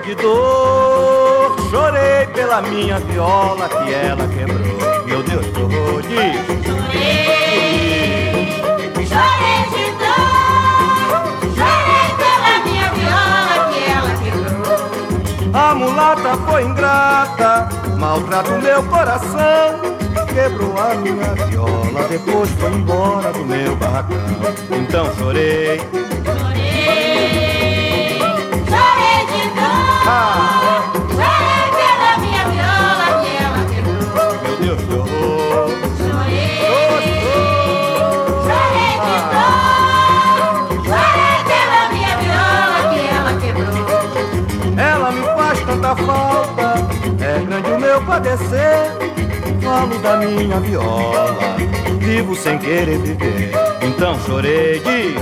de dor, chorei pela minha viola que ela quebrou. Meu Deus, que horror, diz. Chorei de dor, chorei pela minha viola que ela quebrou. A mulata foi ingrata, maltrata o meu coração. Quebrou a minha viola, depois foi embora do meu barracão. Então chorei. Chorei de dor, chorei pela minha viola que ela quebrou. Meu Deus, que horror. Chorei de dor, chorei pela minha viola que ela quebrou. Ela me faz tanta falta, é grande o meu padecer. Falo da minha viola, vivo sem querer viver. Então chorei, diz.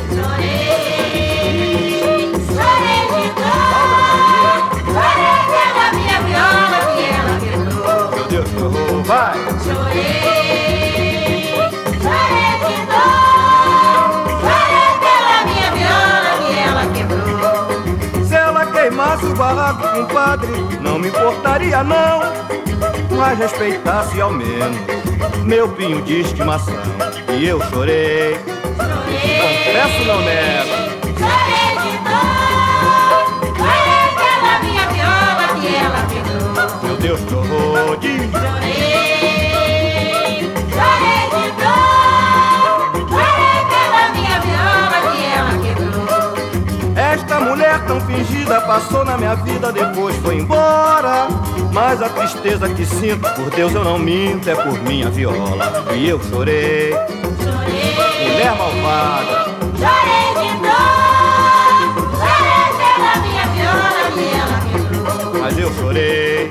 Chorei de dor, chorei pela minha viola que ela quebrou. Meu Deus, que horror, vai! Chorei de dor, chorei pela minha viola que ela quebrou. Se ela queimasse o barraco, compadre, não me importaria não, mas respeitasse ao menos meu pinho de estimação. E eu chorei, confesso, não nego. Chorei de dor, chorei pela minha viola que ela quebrou. Meu Deus, que horror, diz. Chorei de dor, chorei pela minha viola que ela quebrou. Esta mulher tão fingida passou na minha vida, depois foi embora. Mas a tristeza que sinto, por Deus eu não minto, é por minha viola. E eu chorei, mulher malvada. Chorei de dor, chorei pela minha viola que ela quebrou. Mas eu chorei,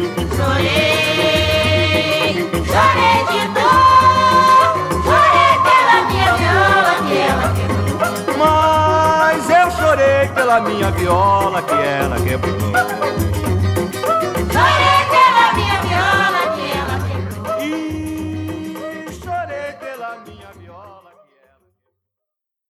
chorei de dor, chorei pela minha viola que ela quebrou. mas eu chorei pela minha viola que ela quebrou.